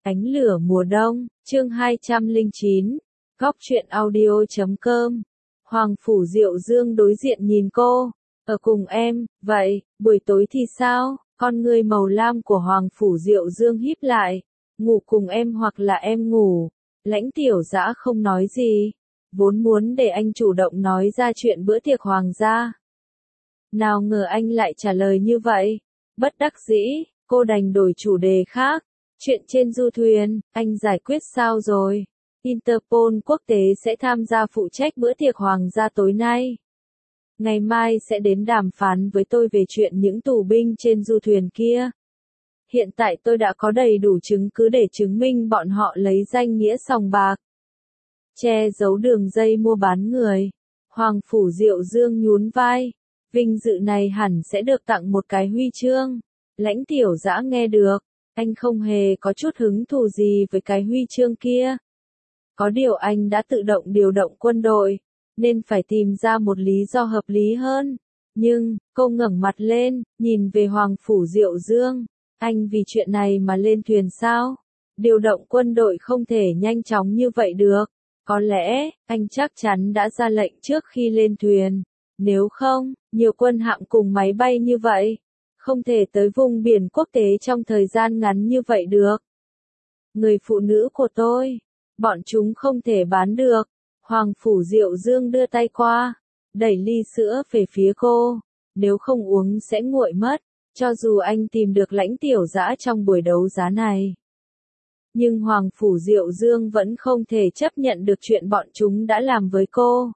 Ánh lửa mùa đông, chương 209, góc truyện audio.com. Hoàng Phủ Diệu Dương đối diện nhìn cô, ở cùng em, vậy, buổi tối thì sao? Con ngươi màu lam của Hoàng Phủ Diệu Dương híp lại, ngủ cùng em hoặc là em ngủ. Lãnh Tiểu Dã không nói gì, vốn muốn để anh chủ động nói ra chuyện bữa tiệc hoàng gia. Nào ngờ anh lại trả lời như vậy, bất đắc dĩ, cô đành đổi chủ đề khác. Chuyện trên du thuyền, anh giải quyết sao rồi? Interpol quốc tế sẽ tham gia phụ trách bữa tiệc hoàng gia tối nay. Ngày mai sẽ đến đàm phán với tôi về chuyện những tù binh trên du thuyền kia. Hiện tại tôi đã có đầy đủ chứng cứ để chứng minh bọn họ lấy danh nghĩa sòng bạc, che giấu đường dây mua bán người. Hoàng Phủ Diệu Dương nhún vai, vinh dự này hẳn sẽ được tặng một cái huy chương. Lãnh Tiểu Dã nghe được, anh không hề có chút hứng thú gì với cái huy chương kia. Có điều anh đã tự động điều động quân đội, nên phải tìm ra một lý do hợp lý hơn. Nhưng, cô ngẩng mặt lên, nhìn về Hoàng Phủ Diệu Dương. Anh vì chuyện này mà lên thuyền sao? Điều động quân đội không thể nhanh chóng như vậy được. Có lẽ, anh chắc chắn đã ra lệnh trước khi lên thuyền. Nếu không, nhiều quân hạm cùng máy bay như vậy, không thể tới vùng biển quốc tế trong thời gian ngắn như vậy được. Người phụ nữ của tôi, bọn chúng không thể bán được. Hoàng Phủ Diệu Dương đưa tay qua, đẩy ly sữa về phía cô. Nếu không uống sẽ nguội mất, cho dù anh tìm được Lãnh Tiểu Dã trong buổi đấu giá này. Nhưng Hoàng Phủ Diệu Dương vẫn không thể chấp nhận được chuyện bọn chúng đã làm với cô.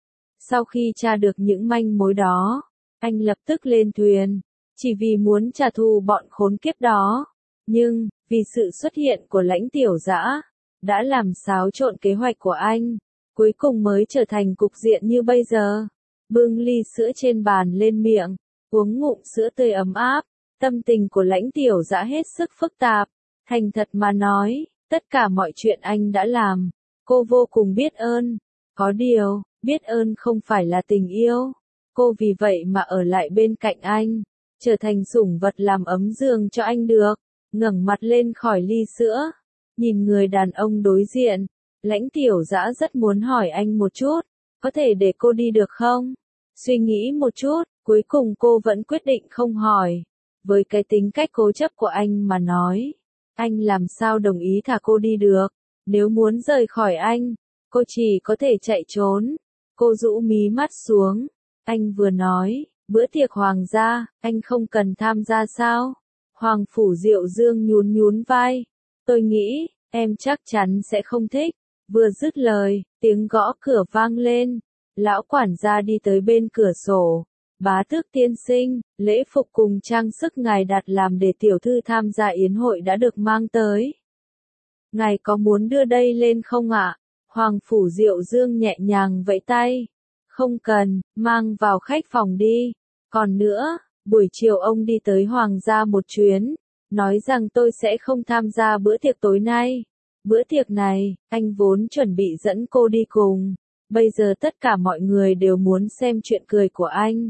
Sau khi tra được những manh mối đó, anh lập tức lên thuyền, chỉ vì muốn trả thù bọn khốn kiếp đó. Nhưng, vì sự xuất hiện của Lãnh Tiểu Dã, đã làm xáo trộn kế hoạch của anh, cuối cùng mới trở thành cục diện như bây giờ. Bưng ly sữa trên bàn lên miệng, uống ngụm sữa tươi ấm áp, tâm tình của Lãnh Tiểu Dã hết sức phức tạp. Thành thật mà nói, tất cả mọi chuyện anh đã làm, cô vô cùng biết ơn. Có điều, biết ơn không phải là tình yêu. Cô vì vậy mà ở lại bên cạnh anh, trở thành sủng vật làm ấm giường cho anh được. Ngẩng mặt lên khỏi ly sữa, nhìn người đàn ông đối diện, Lãnh Tiểu Dã rất muốn hỏi anh một chút, có thể để cô đi được không? Suy nghĩ một chút, cuối cùng cô vẫn quyết định không hỏi. Với cái tính cách cố chấp của anh mà nói, anh làm sao đồng ý thả cô đi được? Nếu muốn rời khỏi anh, cô chỉ có thể chạy trốn. Cô rũ mí mắt xuống, anh vừa nói, bữa tiệc hoàng gia, anh không cần tham gia sao? Hoàng Phủ Diệu Dương nhún vai, tôi nghĩ, em chắc chắn sẽ không thích. Vừa dứt lời, tiếng gõ cửa vang lên, lão quản gia đi tới bên cửa sổ. Bá tước tiên sinh, lễ phục cùng trang sức ngài đặt làm để tiểu thư tham gia yến hội đã được mang tới. Ngài có muốn đưa đây lên không ạ? Hoàng Phủ Diệu Dương nhẹ nhàng vẫy tay. Không cần, mang vào khách phòng đi. Còn nữa, buổi chiều ông đi tới hoàng gia một chuyến, nói rằng tôi sẽ không tham gia bữa tiệc tối nay. Bữa tiệc này, anh vốn chuẩn bị dẫn cô đi cùng. Bây giờ tất cả mọi người đều muốn xem chuyện cười của anh.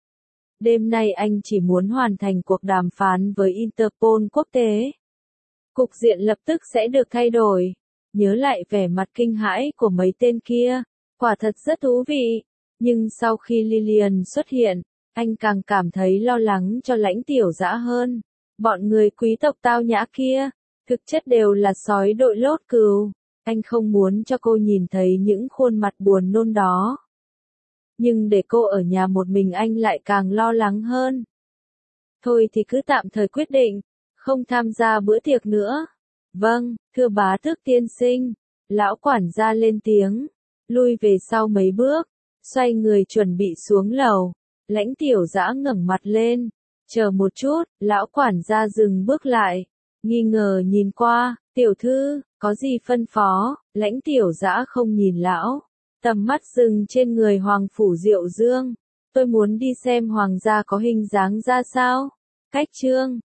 Đêm nay anh chỉ muốn hoàn thành cuộc đàm phán với Interpol quốc tế. Cục diện lập tức sẽ được thay đổi. Nhớ lại vẻ mặt kinh hãi của mấy tên kia, quả thật rất thú vị. Nhưng sau khi Lillian xuất hiện, anh càng cảm thấy lo lắng cho Lãnh Tiểu Dã hơn. Bọn người quý tộc tao nhã kia, thực chất đều là sói đội lốt cừu. Anh không muốn cho cô nhìn thấy những khuôn mặt buồn nôn đó. Nhưng để cô ở nhà một mình anh lại càng lo lắng hơn. Thôi thì cứ tạm thời quyết định, không tham gia bữa tiệc nữa. Vâng, thưa bá tước tiên sinh. Lão quản gia lên tiếng, lui về sau mấy bước, xoay người chuẩn bị xuống lầu. Lãnh Tiểu Dã ngẩng mặt lên, chờ một chút, lão quản gia dừng bước lại, nghi ngờ nhìn qua, tiểu thư, có gì phân phó? Lãnh Tiểu Dã không nhìn lão, tầm mắt dừng trên người Hoàng Phủ Diệu Dương. Tôi muốn đi xem hoàng gia có hình dáng ra sao. Cách chương